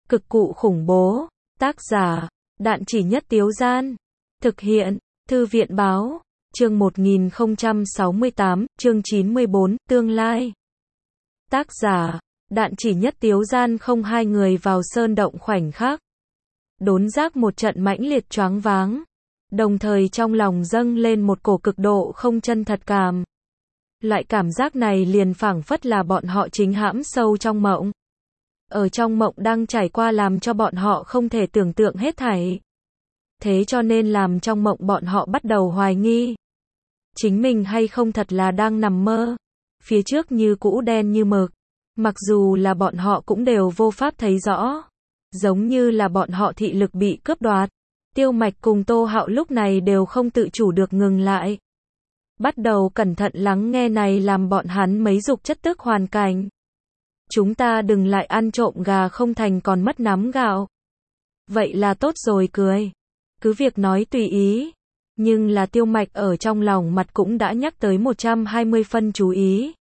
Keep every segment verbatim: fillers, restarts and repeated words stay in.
Cực cụ khủng bố. Tác giả, Đạn Chỉ Nhất Tiếu Gian. Thực hiện, Thư viện Báo. Chương một nghìn không trăm sáu mươi tám, chương chín mươi bốn, Tương lai. Tác giả, Đạn Chỉ Nhất Tiếu Gian. Không hai người vào sơn động khoảnh khắc đốn giác một trận mãnh liệt choáng váng, đồng thời trong lòng dâng lên một cổ cực độ không chân thật cảm. Loại cảm giác này liền phảng phất là bọn họ chính hãm sâu trong mộng. Ở trong mộng đang trải qua làm cho bọn họ không thể tưởng tượng hết thảy. Thế cho nên làm trong mộng bọn họ bắt đầu hoài nghi. Chính mình hay không thật là đang nằm mơ. Phía trước như cũ đen như mực. Mặc dù là bọn họ cũng đều vô pháp thấy rõ. Giống như là bọn họ thị lực bị cướp đoạt. Tiêu Mạch cùng Tô Hạo lúc này đều không tự chủ được ngừng lại. Bắt đầu cẩn thận lắng nghe này làm bọn hắn mấy dục chất tức hoàn cảnh. Chúng ta đừng lại ăn trộm gà không thành còn mất nắm gạo. Vậy là tốt rồi cười. Cứ việc nói tùy ý. Nhưng là Tiêu Mạch ở trong lòng mặt cũng đã nhắc tới một trăm hai mươi phân chú ý.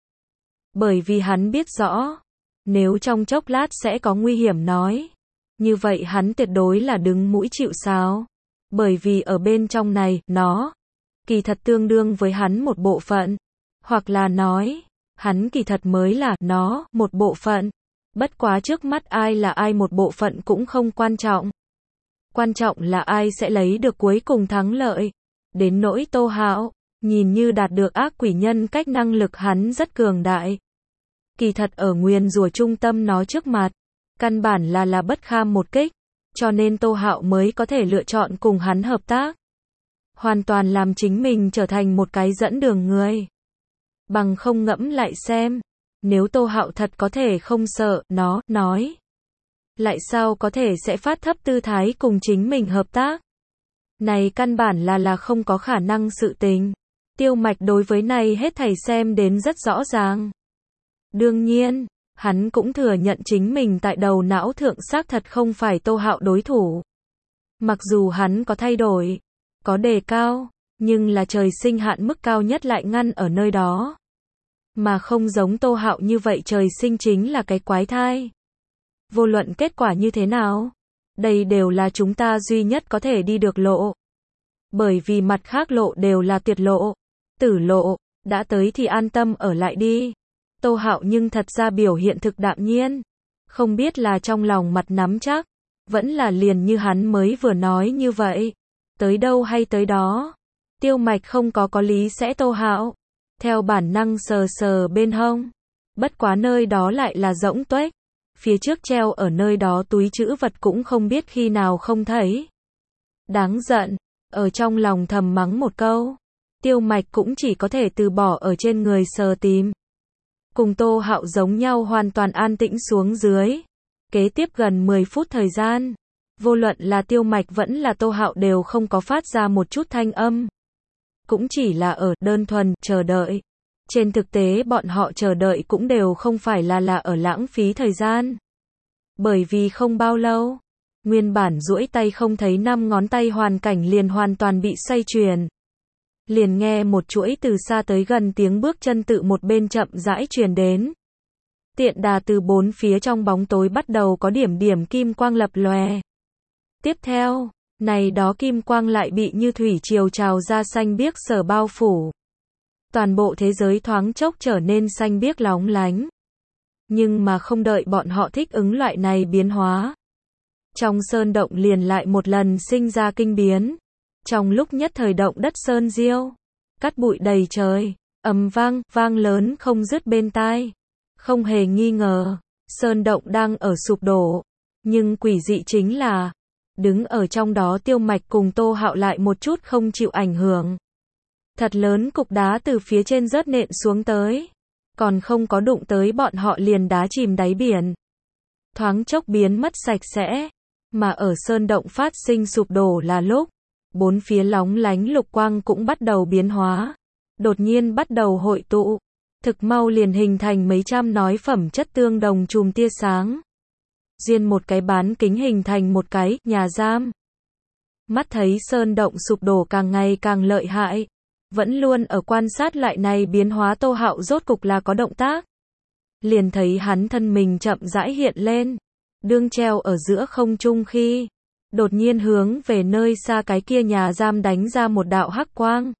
Bởi vì hắn biết rõ. Nếu trong chốc lát sẽ có nguy hiểm nói. Như vậy hắn tuyệt đối là đứng mũi chịu sào. Bởi vì ở bên trong này, nó kỳ thật tương đương với hắn một bộ phận. Hoặc là nói, hắn kỳ thật mới là nó, một bộ phận. Bất quá trước mắt ai là ai một bộ phận cũng không quan trọng. Quan trọng là ai sẽ lấy được cuối cùng thắng lợi. Đến nỗi Tô Hạo, nhìn như đạt được ác quỷ nhân cách năng lực hắn rất cường đại. Kỳ thật ở nguyền rủa trung tâm nó trước mặt, căn bản là là bất kham một kích, cho nên Tô Hạo mới có thể lựa chọn cùng hắn hợp tác. Hoàn toàn làm chính mình trở thành một cái dẫn đường người. Bằng không ngẫm lại xem, nếu Tô Hạo thật có thể không sợ, nó, nói. Lại sao có thể sẽ phát thấp tư thái cùng chính mình hợp tác? Này căn bản là là không có khả năng sự tình. Tiêu Mạch đối với này hết thảy xem đến rất rõ ràng. Đương nhiên, hắn cũng thừa nhận chính mình tại đầu não thượng xác thật không phải Tô Hạo đối thủ. Mặc dù hắn có thay đổi, có đề cao, nhưng là trời sinh hạn mức cao nhất lại ngăn ở nơi đó. Mà không giống Tô Hạo như vậy trời sinh chính là cái quái thai. Vô luận kết quả như thế nào, đây đều là chúng ta duy nhất có thể đi được lộ. Bởi vì mặt khác lộ đều là tuyệt lộ, tử lộ, đã tới thì an tâm ở lại đi. Tô Hạo nhưng thật ra biểu hiện thực đạm nhiên, không biết là trong lòng mặt nắm chắc, vẫn là liền như hắn mới vừa nói như vậy, tới đâu hay tới đó. Tiêu Mạch không có có lý sẽ Tô Hạo, theo bản năng sờ sờ bên hông, bất quá nơi đó lại là rỗng tuếch, phía trước treo ở nơi đó túi trữ vật cũng không biết khi nào không thấy. Đáng giận, ở trong lòng thầm mắng một câu, Tiêu Mạch cũng chỉ có thể từ bỏ ở trên người sờ tìm. Cùng Tô Hạo giống nhau hoàn toàn an tĩnh xuống dưới. Kế tiếp gần mười phút thời gian, vô luận là Tiêu Mạch vẫn là Tô Hạo đều không có phát ra một chút thanh âm. Cũng chỉ là ở đơn thuần chờ đợi. Trên thực tế bọn họ chờ đợi cũng đều không phải là là ở lãng phí thời gian. Bởi vì không bao lâu, nguyên bản duỗi tay không thấy năm ngón tay hoàn cảnh liền hoàn toàn bị xoay chuyển. Liền nghe một chuỗi từ xa tới gần tiếng bước chân tự một bên chậm rãi truyền đến. Tiện đà từ bốn phía trong bóng tối bắt đầu có điểm điểm kim quang lập lòe. Tiếp theo, này đó kim quang lại bị như thủy triều trào ra xanh biếc sở bao phủ. Toàn bộ thế giới thoáng chốc trở nên xanh biếc lóng lánh. Nhưng mà không đợi bọn họ thích ứng loại này biến hóa. Trong sơn động liền lại một lần sinh ra kinh biến. Trong lúc nhất thời động đất sơn diêu, cát bụi đầy trời, ầm vang, vang lớn không dứt bên tai. Không hề nghi ngờ, sơn động đang ở sụp đổ. Nhưng quỷ dị chính là, đứng ở trong đó Tiêu Mạch cùng Tô Hạo lại một chút không chịu ảnh hưởng. Thật lớn cục đá từ phía trên rớt nện xuống tới. Còn không có đụng tới bọn họ liền đá chìm đáy biển. Thoáng chốc biến mất sạch sẽ. Mà ở sơn động phát sinh sụp đổ là lúc, bốn phía lóng lánh lục quang cũng bắt đầu biến hóa. Đột nhiên bắt đầu hội tụ. Thực mau liền hình thành mấy trăm nói phẩm chất tương đồng chùm tia sáng. Duyên một cái bán kính hình thành một cái nhà giam. Mắt thấy sơn động sụp đổ càng ngày càng lợi hại. Vẫn luôn ở quan sát lại này biến hóa Tô Hạo rốt cục là có động tác. Liền thấy hắn thân mình chậm rãi hiện lên. đương treo ở giữa không trung khi, đột nhiên hướng về nơi xa cái kia nhà giam đánh ra một đạo hắc quang.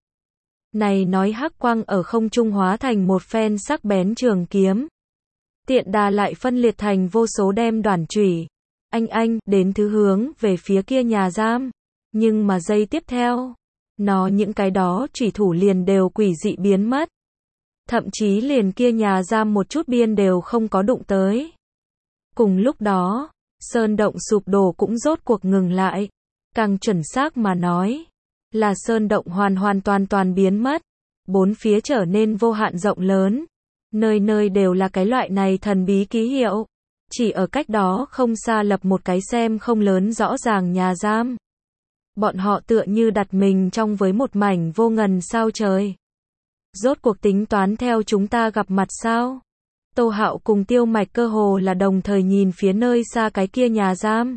Này nói hắc quang ở không trung hóa thành một phen sắc bén trường kiếm. Tiện đà lại phân liệt thành vô số đem đoản chủy. Anh anh, đến thứ hướng về phía kia nhà giam. Nhưng mà giây tiếp theo, nó những cái đó chủy thủ liền đều quỷ dị biến mất. Thậm chí liền kia nhà giam một chút biên đều không có đụng tới. Cùng lúc đó, sơn động sụp đổ cũng rốt cuộc ngừng lại. Càng chuẩn xác mà nói, là sơn động hoàn hoàn toàn toàn biến mất. Bốn phía trở nên vô hạn rộng lớn. Nơi nơi đều là cái loại này thần bí ký hiệu. Chỉ ở cách đó không xa lập một cái xem không lớn rõ ràng nhà giam. Bọn họ tựa như đặt mình trong với một mảnh vô ngần sao trời. Rốt cuộc tính toán theo chúng ta gặp mặt sao? Tô Hạo cùng Tiêu Mạch cơ hồ là đồng thời nhìn phía nơi xa cái kia nhà giam.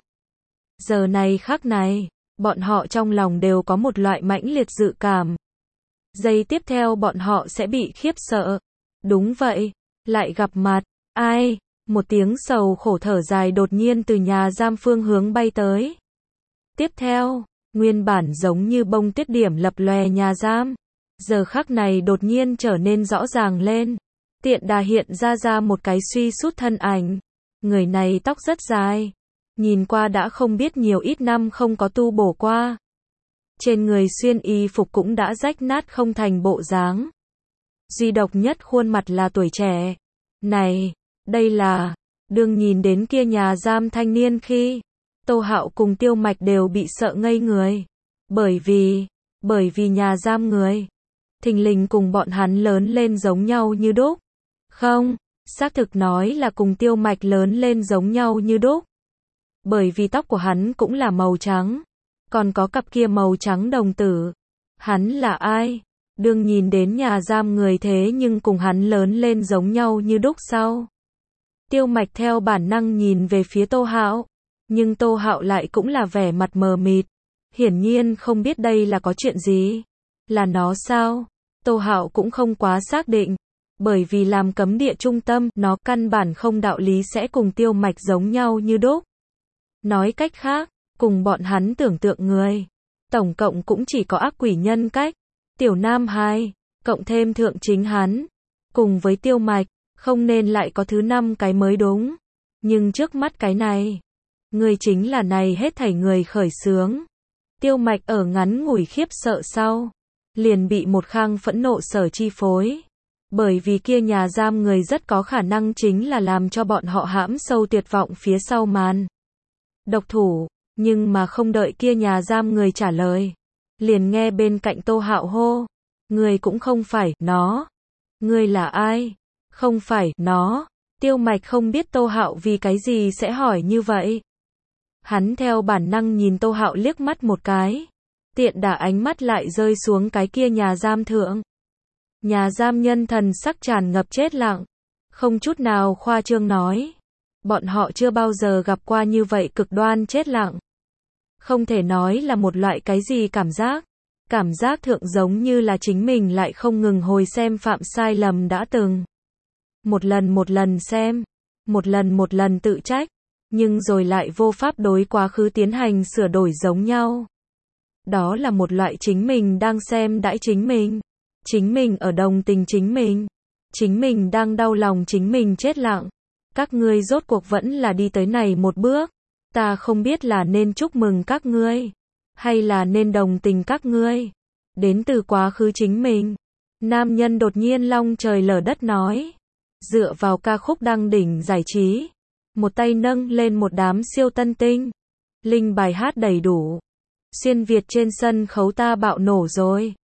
Giờ này khắc này, bọn họ trong lòng đều có một loại mãnh liệt dự cảm. Giây tiếp theo bọn họ sẽ bị khiếp sợ. Đúng vậy, lại gặp mặt. Ai? Một tiếng sầu khổ thở dài đột nhiên từ nhà giam phương hướng bay tới. Tiếp theo, nguyên bản giống như bông tuyết điểm lập lòe nhà giam. Giờ khắc này đột nhiên trở nên rõ ràng lên. Tiện đà hiện ra ra một cái suy sút thân ảnh. Người này tóc rất dài. Nhìn qua đã không biết nhiều ít năm không có tu bổ qua. Trên người xuyên y phục cũng đã rách nát không thành bộ dáng. Duy độc nhất khuôn mặt là tuổi trẻ. Này, đây là... Đương nhìn đến kia nhà giam thanh niên khi, Tô Hạo cùng Tiêu Mạch đều bị sợ ngây người. Bởi vì, bởi vì nhà giam người, thình lình cùng bọn hắn lớn lên giống nhau như đúc. Không, xác thực nói là cùng Tiêu Mạch lớn lên giống nhau như đúc. Bởi vì tóc của hắn cũng là màu trắng, còn có cặp kia màu trắng đồng tử. Hắn là ai? Đương nhìn đến nhà giam người thế nhưng cùng hắn lớn lên giống nhau như đúc sao? Tiêu Mạch theo bản năng nhìn về phía Tô Hạo, nhưng Tô Hạo lại cũng là vẻ mặt mờ mịt, hiển nhiên không biết đây là có chuyện gì. Là nó sao? Tô Hạo cũng không quá xác định, bởi vì làm cấm địa trung tâm, nó căn bản không đạo lý sẽ cùng Tiêu Mạch giống nhau như đúc. Nói cách khác, cùng bọn hắn tưởng tượng người, tổng cộng cũng chỉ có ác quỷ nhân cách, Tiểu Nam hai, cộng thêm thượng chính hắn, cùng với Tiêu Mạch, không nên lại có thứ năm cái mới đúng. Nhưng trước mắt cái này, người chính là này hết thảy người khởi xướng. Tiêu Mạch ở ngắn ngủi khiếp sợ sau, liền bị một khang phẫn nộ sở chi phối. Bởi vì kia nhà giam người rất có khả năng chính là làm cho bọn họ hãm sâu tuyệt vọng phía sau màn độc thủ, nhưng mà không đợi kia nhà giam người trả lời, liền nghe bên cạnh Tô Hạo hô, người cũng không phải, nó. Người là ai? Không phải, nó. Tiêu Mạch không biết Tô Hạo vì cái gì sẽ hỏi như vậy. Hắn theo bản năng nhìn Tô Hạo liếc mắt một cái. Tiện đả ánh mắt lại rơi xuống cái kia nhà giam thượng. Nhà giam nhân thần sắc tràn ngập chết lặng. Không chút nào khoa trương nói. Bọn họ chưa bao giờ gặp qua như vậy cực đoan chết lặng. Không thể nói là một loại cái gì cảm giác. Cảm giác thượng giống như là chính mình lại không ngừng hồi xem phạm sai lầm đã từng. Một lần một lần xem. Một lần một lần tự trách. Nhưng rồi lại vô pháp đối quá khứ tiến hành sửa đổi giống nhau. Đó là một loại chính mình đang xem đãi chính mình. Chính mình ở đồng tình chính mình. Chính mình đang đau lòng chính mình chết lặng. Các ngươi rốt cuộc vẫn là đi tới này một bước. Ta không biết là nên chúc mừng các ngươi, hay là nên đồng tình các ngươi. Đến từ quá khứ chính mình. Nam nhân đột nhiên long trời lở đất nói. Dựa vào ca khúc đăng đỉnh giải trí. Một tay nâng lên một đám siêu tân tinh. Linh bài hát đầy đủ. Xuyên Việt trên sân khấu ta bạo nổ rồi.